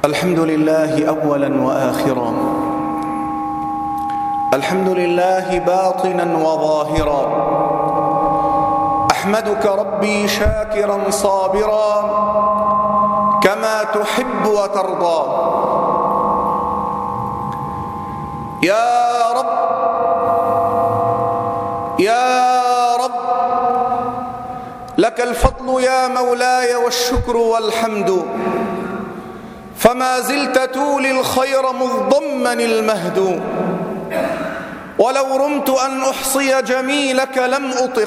الحمد لله أولا وآخرا، الحمد لله باطنا وظاهرا، أحمدك ربي شاكرا صابرا كما تحب وترضى. يا رب يا رب، لك الفضل يا مولاي والشكر والحمد، فما زلت تولي الخير مضمن المهد، ولو رمت أن أحصي جميلك لم أطق،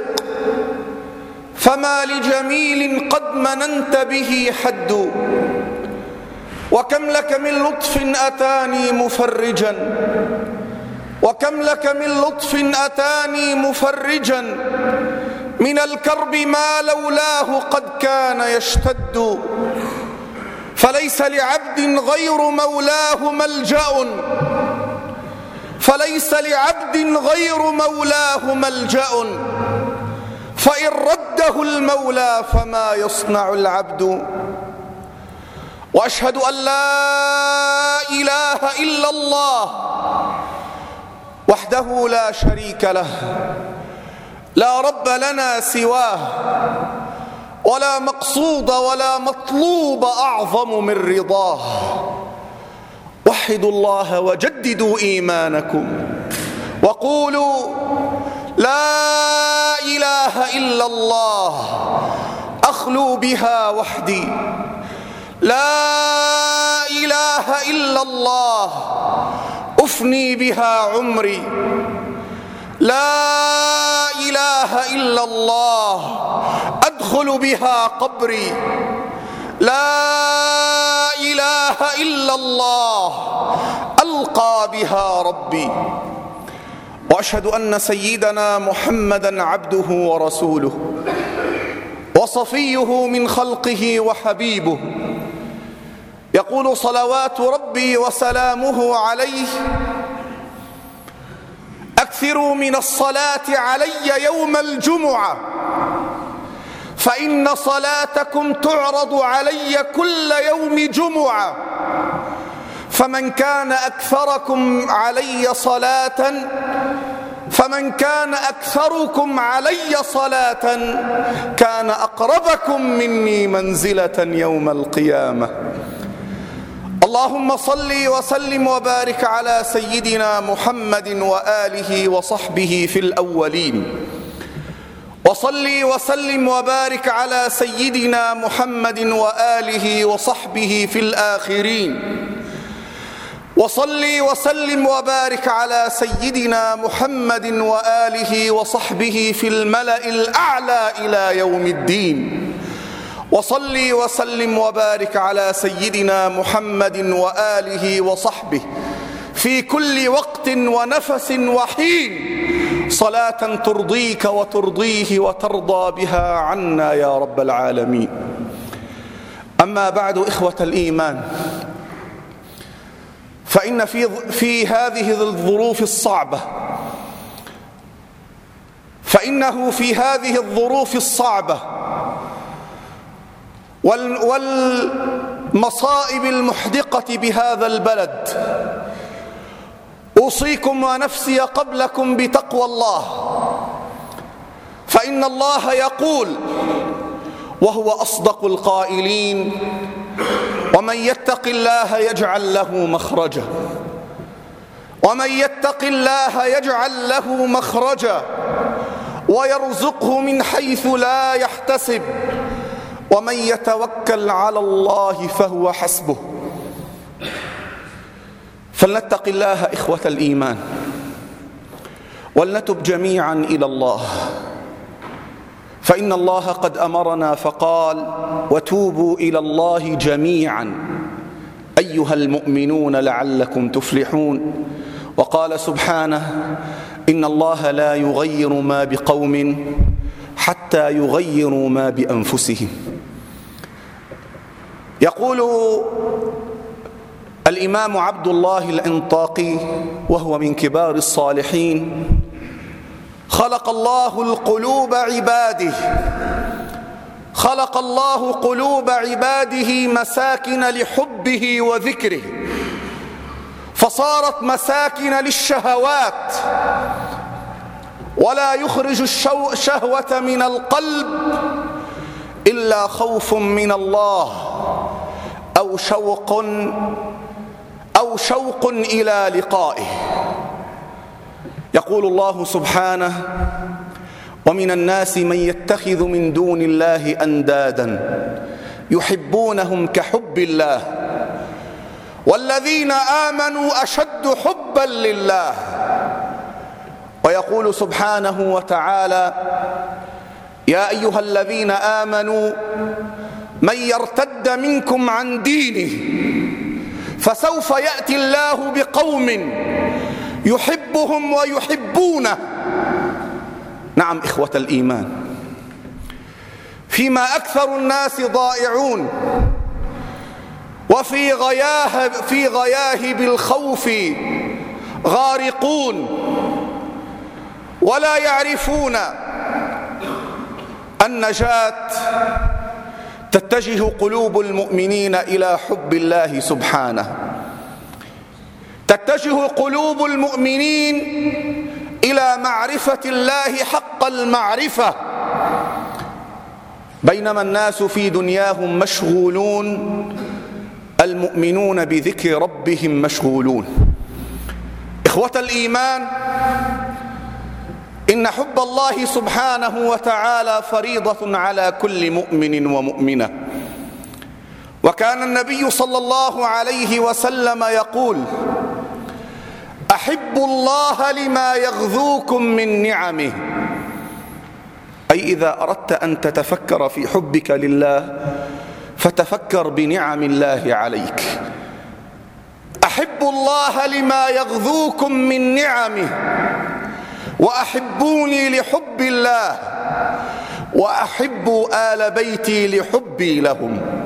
فما لجميل قد مننت به حد. وكم لك من لطف أتاني مفرجا، وكم لك من لطف أتاني مفرجا، من الكرب ما لولاه قد كان يشتد. فليس لعبد غير مولاه ملجأ، فليس لعبد غير مولاه ملجأ، فإن رده المولى فما يصنع العبد. وأشهد أن لا إله إلا الله وحده لا شريك له، لا رب لنا سواه، ولا مقصود ولا مطلوب أعظم من رضاه. وحدوا الله وجددوا إيمانكم، وقولوا لا إله إلا الله أخلو بها وحدي، لا إله إلا الله أفني بها عمري، لا إله إلا الله أدخل بها قبري، لا إله إلا الله ألقى بها ربي. وأشهد أن سيدنا محمدًا عبده ورسوله، وصفيه من خلقه وحبيبه، يقول صلوات ربي وسلامه عليه: أكثروا من الصلاة علي يوم الجمعة، فإن صلاتكم تعرض علي كل يوم جمعة، فمن كان أكثركم علي صلاة كان أقربكم مني منزلة يوم القيامة. اللهم صل وسلم وبارك على سيدنا محمد وآله وصحبه في الأولين، وصل وسلم وبارك على سيدنا محمد وآله وصحبه في الآخرين، وصل وسلم وبارك على سيدنا محمد وآله وصحبه في الملأ الأعلى إلى يوم الدين. وصل وسلم وبارك على سيدنا محمد وآله وصحبه في كل وقت ونفس وحين، صلاة ترضيك وترضيه وترضى بها عنا يا رب العالمين. أما بعد، إخوة الإيمان، فإن في هذه الظروف الصعبة، فإنه في هذه الظروف الصعبة والمصائب المحدقة بهذا البلد، أوصيكم ونفسي قبلكم بتقوى الله، فإن الله يقول وهو أصدق القائلين: ومن يتق الله يجعل له مخرجا، ومن يتق الله يجعل له مخرجا ويرزقه من حيث لا يحتسب، ومن يتوكل على الله فهو حسبه. فلنتق الله إخوة الإيمان، ولنتب جميعا إلى الله، فإن الله قد أمرنا فقال: وتوبوا إلى الله جميعا أيها المؤمنون لعلكم تفلحون. وقال سبحانه: إن الله لا يغير ما بقوم حتى يغيروا ما بأنفسهم. يقول الإمام عبد الله العنطاقي وهو من كبار الصالحين: خلق الله القلوب عباده خلق الله قلوب عباده مساكن لحبه وذكره، فصارت مساكن للشهوات، ولا يخرج الشهوة من القلب إلا خوف من الله أو شوق إلى لقائه. يقول الله سبحانه: ومن الناس من يتخذ من دون الله أندادا يحبونهم كحب الله والذين آمنوا أشد حبا لله. ويقول سبحانه وتعالى: يا أيها الذين آمنوا من يرتد منكم عن دينه فسوف يأتي الله بقوم يحبهم ويحبونه. نعم إخوة الإيمان، فيما أكثر الناس ضائعون وفي غياهب الخوف غارقون، ولا يعرفون النجاة. تتجه قلوب المؤمنين إلى حب الله سبحانه، تتجه قلوب المؤمنين إلى معرفة الله حق المعرفة، بينما الناس في دنياهم مشغولون، المؤمنون بذكر ربهم مشغولون. إخوة الإيمان، إن حب الله سبحانه وتعالى فريضة على كل مؤمن ومؤمنة. وكان النبي صلى الله عليه وسلم يقول: أحبوا الله لما يغذوكم من نعمه. أي إذا أردت أن تتفكر في حبك لله فتفكر بنعم الله عليك. أحبوا الله لما يغذوكم من نعمه وأحبوني لحب الله وأحبوا آل بيتي لحبي لهم.